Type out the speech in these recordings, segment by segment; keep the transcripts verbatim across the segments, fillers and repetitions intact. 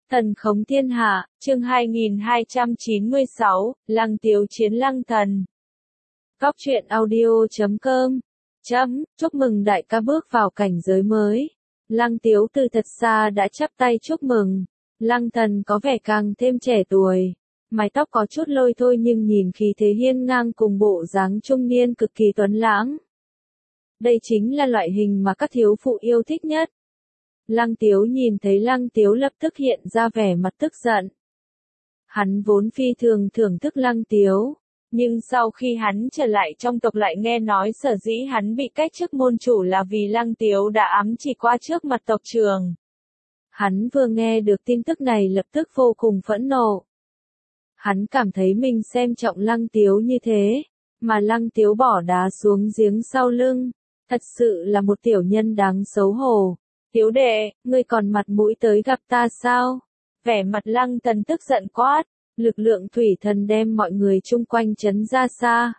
Thần khống thiên hạ, chương hai nghìn hai trăm chín mươi sáu, Lăng Tiếu chiến Lăng Thần. Góc truyện audio chấm com chấm, chúc mừng đại ca bước vào cảnh giới mới. Lăng Tiếu từ thật xa đã chắp tay chúc mừng. Lăng Thần có vẻ càng thêm trẻ tuổi. Mái tóc có chút lôi thôi nhưng nhìn khí thế hiên ngang cùng bộ dáng trung niên cực kỳ tuấn lãng. Đây chính là loại hình mà các thiếu phụ yêu thích nhất. Lăng Tiếu nhìn thấy Lăng Tiếu lập tức hiện ra vẻ mặt tức giận. Hắn vốn phi thường thưởng thức Lăng Tiếu, nhưng sau khi hắn trở lại trong tộc lại nghe nói sở dĩ hắn bị cách chức môn chủ là vì Lăng Tiếu đã ám chỉ qua trước mặt tộc trưởng. Hắn vừa nghe được tin tức này lập tức vô cùng phẫn nộ. Hắn cảm thấy mình xem trọng Lăng Tiếu như thế, mà Lăng Tiếu bỏ đá xuống giếng sau lưng, thật sự là một tiểu nhân đáng xấu hổ. Tiếu đệ, ngươi còn mặt mũi tới gặp ta sao? Vẻ mặt Lăng Thần tức giận quát, lực lượng thủy thần đem mọi người chung quanh chấn ra xa.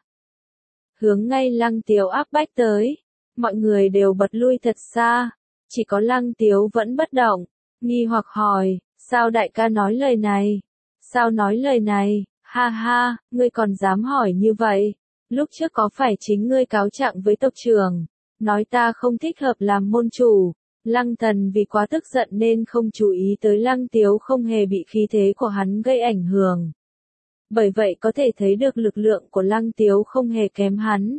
Hướng ngay Lăng Tiếu áp bách tới, mọi người đều bật lui thật xa, chỉ có Lăng Tiếu vẫn bất động, nghi hoặc hỏi, sao đại ca nói lời này? Sao nói lời này? Ha ha, ngươi còn dám hỏi như vậy? Lúc trước có phải chính ngươi cáo trạng với tộc trưởng, nói ta không thích hợp làm môn chủ? Lăng Thần vì quá tức giận nên không chú ý tới Lăng Tiếu không hề bị khí thế của hắn gây ảnh hưởng. Bởi vậy có thể thấy được lực lượng của Lăng Tiếu không hề kém hắn.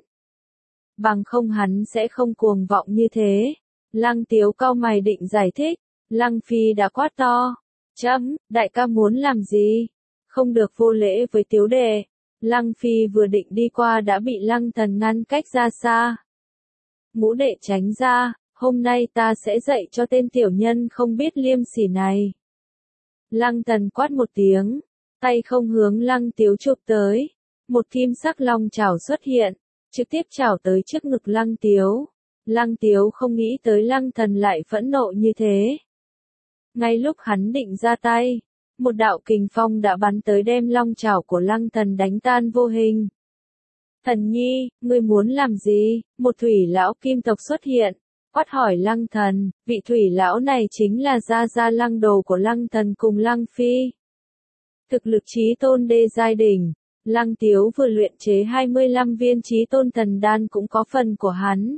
Bằng không hắn sẽ không cuồng vọng như thế. Lăng Tiếu cau mày định giải thích, Lăng Phi đã quát to. Chấm, đại ca muốn làm gì? Không được vô lễ với Tiếu đệ. Lăng Phi vừa định đi qua đã bị Lăng Thần ngăn cách ra xa. Ngũ đệ tránh ra. Hôm nay ta sẽ dạy cho tên tiểu nhân không biết liêm sỉ này. Lăng Thần quát một tiếng, tay không hướng Lăng Tiếu chụp tới, một kim sắc long chảo xuất hiện, trực tiếp chảo tới trước ngực Lăng Tiếu. Lăng Tiếu không nghĩ tới Lăng Thần lại phẫn nộ như thế. Ngay lúc hắn định ra tay, một đạo kình phong đã bắn tới đem long chảo của Lăng Thần đánh tan vô hình. Thần nhi, ngươi muốn làm gì? Một thủy lão kim tộc xuất hiện. Quát hỏi Lăng Thần, vị thủy lão này chính là gia gia Lăng Đồ của Lăng Thần cùng Lăng Phi. Thực lực chí tôn đê giai đỉnh, Lăng Tiếu vừa luyện chế hai mươi lăm viên chí tôn thần đan cũng có phần của hắn.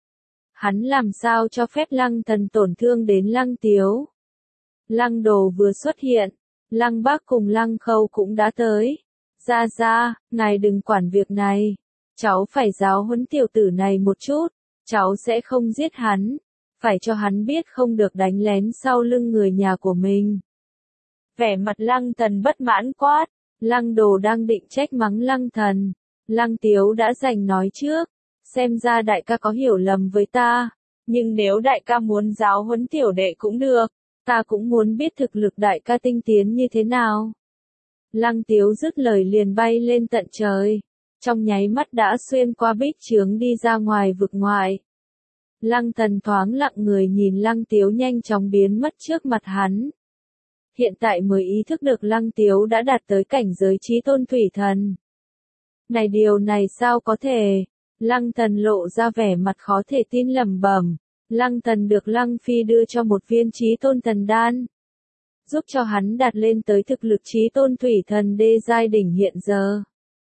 Hắn làm sao cho phép Lăng Thần tổn thương đến Lăng Tiếu. Lăng Đồ vừa xuất hiện, Lăng Bác cùng Lăng Khâu cũng đã tới. Gia gia, ngài đừng quản việc này, cháu phải giáo huấn tiểu tử này một chút. Cháu sẽ không giết hắn, phải cho hắn biết không được đánh lén sau lưng người nhà của mình. Vẻ mặt Lăng Thần bất mãn quát, Lăng Đồ đang định trách mắng Lăng Thần. Lăng Tiếu đã giành nói trước, xem ra đại ca có hiểu lầm với ta, nhưng nếu đại ca muốn giáo huấn tiểu đệ cũng được, ta cũng muốn biết thực lực đại ca tinh tiến như thế nào. Lăng Tiếu dứt lời liền bay lên tận trời. Trong nháy mắt đã xuyên qua bích chướng đi ra ngoài vực ngoại. Lăng Thần thoáng lặng người nhìn Lăng Tiếu nhanh chóng biến mất trước mặt hắn. Hiện tại mới ý thức được Lăng Tiếu đã đạt tới cảnh giới chí tôn thủy thần. Này điều này sao có thể? Lăng Thần lộ ra vẻ mặt khó thể tin lẩm bẩm. Lăng Thần được Lăng Phi đưa cho một viên chí tôn thần đan, giúp cho hắn đạt lên tới thực lực chí tôn thủy thần đê giai đỉnh hiện giờ.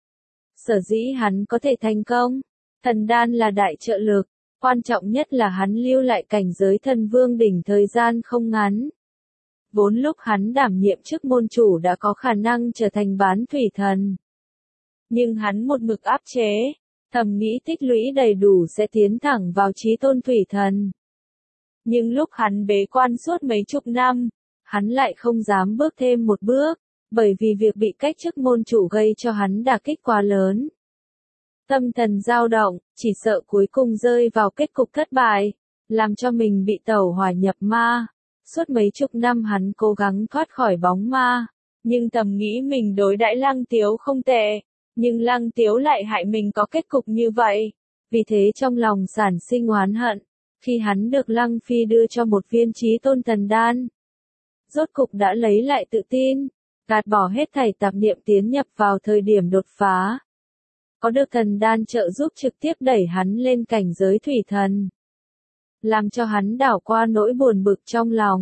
Sở dĩ hắn có thể thành công, thần đan là đại trợ lực, quan trọng nhất là hắn lưu lại cảnh giới thần vương đỉnh thời gian không ngắn. Vốn lúc hắn đảm nhiệm chức môn chủ đã có khả năng trở thành bán thủy thần. Nhưng hắn một mực áp chế, thầm nghĩ tích lũy đầy đủ sẽ tiến thẳng vào chí tôn thủy thần. Nhưng lúc hắn bế quan suốt mấy chục năm, hắn lại không dám bước thêm một bước. Bởi vì việc bị cách chức môn chủ gây cho hắn đả kích quá lớn. Tâm thần dao động, chỉ sợ cuối cùng rơi vào kết cục thất bại, làm cho mình bị tẩu hỏa nhập ma. Suốt mấy chục năm hắn cố gắng thoát khỏi bóng ma, nhưng thầm nghĩ mình đối đãi Lăng Tiếu không tệ, nhưng Lăng Tiếu lại hại mình có kết cục như vậy. Vì thế trong lòng sản sinh oán hận, khi hắn được Lăng Phi đưa cho một viên chí tôn thần đan. Rốt cục đã lấy lại tự tin. Gạt bỏ hết thảy tạp niệm tiến nhập vào thời điểm đột phá. Có được thần đan trợ giúp trực tiếp đẩy hắn lên cảnh giới thủy thần. Làm cho hắn đảo qua nỗi buồn bực trong lòng.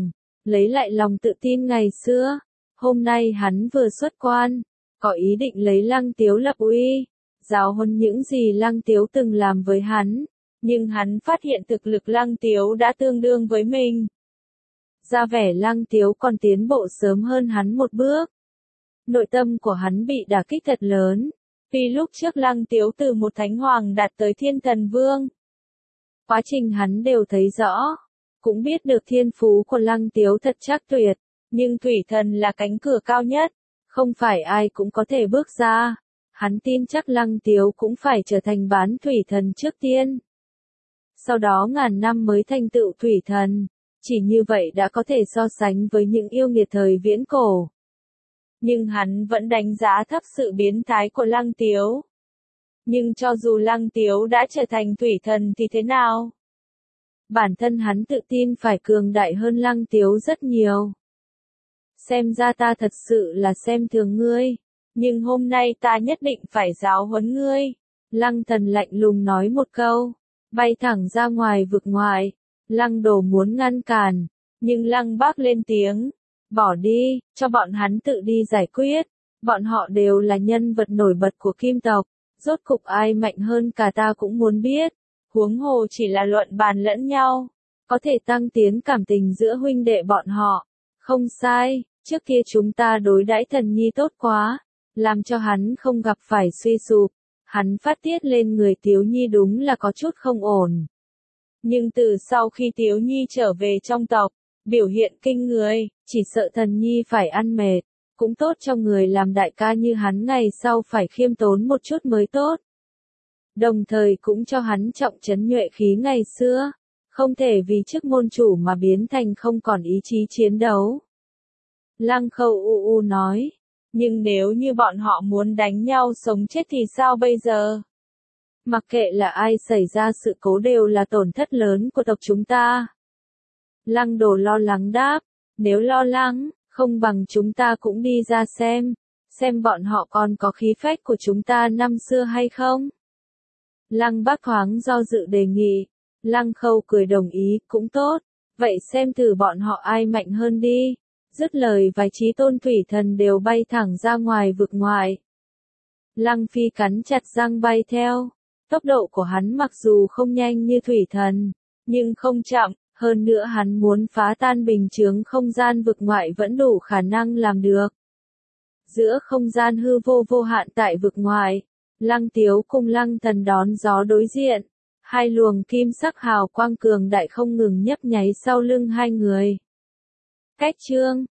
lấy lại lòng tự tin ngày xưa. Hôm nay hắn vừa xuất quan, có ý định lấy Lăng Tiếu lập uy, giáo huấn những gì Lăng Tiếu từng làm với hắn, nhưng hắn phát hiện thực lực Lăng Tiếu đã tương đương với mình. Ra vẻ Lăng Tiếu còn tiến bộ sớm hơn hắn một bước. Nội tâm của hắn bị đả kích thật lớn, vì lúc trước Lăng Tiếu từ một thánh hoàng đạt tới thiên thần vương. Quá trình hắn đều thấy rõ, cũng biết được thiên phú của Lăng Tiếu thật chắc tuyệt, nhưng thủy thần là cánh cửa cao nhất, không phải ai cũng có thể bước ra. Hắn tin chắc Lăng Tiếu cũng phải trở thành bán thủy thần trước tiên. Sau đó ngàn năm mới thành tựu thủy thần, chỉ như vậy đã có thể so sánh với những yêu nghiệt thời viễn cổ. Nhưng hắn vẫn đánh giá thấp sự biến thái của Lăng Tiếu. Nhưng cho dù Lăng Tiếu đã trở thành thủy thần thì thế nào? Bản thân hắn tự tin phải cường đại hơn Lăng Tiếu rất nhiều. Xem ra ta thật sự là xem thường ngươi, nhưng hôm nay ta nhất định phải giáo huấn ngươi. Lăng Thần lạnh lùng nói một câu, bay thẳng ra ngoài vực ngoại. Lăng Đồ muốn ngăn cản, nhưng Lăng Bác lên tiếng, bỏ đi, cho bọn hắn tự đi giải quyết. Bọn họ đều là nhân vật nổi bật của Kim tộc, rốt cục ai mạnh hơn cả ta cũng muốn biết. Huống hồ chỉ là luận bàn lẫn nhau, có thể tăng tiến cảm tình giữa huynh đệ bọn họ. Không sai, trước kia chúng ta đối đãi Thần Nhi tốt quá, làm cho hắn không gặp phải suy sụp. Hắn phát tiết lên người Tiếu Nhi đúng là có chút không ổn. Nhưng từ sau khi Tiếu Nhi trở về trong tộc, biểu hiện kinh người, chỉ sợ Thần Nhi phải ăn mệt. Cũng tốt cho người làm đại ca như hắn ngày sau phải khiêm tốn một chút mới tốt. Đồng thời cũng cho hắn trọng trấn nhuệ khí ngày xưa, không thể vì chức môn chủ mà biến thành không còn ý chí chiến đấu. Lăng Khâu u u nói, nhưng nếu như bọn họ muốn đánh nhau sống chết thì sao bây giờ? Mặc kệ là ai xảy ra sự cố đều là tổn thất lớn của tộc chúng ta. Lăng Đồ lo lắng đáp, nếu lo lắng, không bằng chúng ta cũng đi ra xem, xem bọn họ còn có khí phách của chúng ta năm xưa hay không. Lăng Bác thoáng do dự đề nghị, Lăng Khâu cười đồng ý, cũng tốt, vậy xem thử bọn họ ai mạnh hơn đi. Dứt lời vài chí tôn thủy thần đều bay thẳng ra ngoài vực ngoại. Lăng Phi cắn chặt răng bay theo, tốc độ của hắn mặc dù không nhanh như thủy thần, nhưng không chậm, hơn nữa hắn muốn phá tan bình chướng không gian vực ngoại vẫn đủ khả năng làm được. Giữa không gian hư vô vô hạn tại vực ngoại, Lăng Tiếu cùng Lăng Thần đón gió đối diện, hai luồng kim sắc hào quang cường đại không ngừng nhấp nháy sau lưng hai người. Cách chương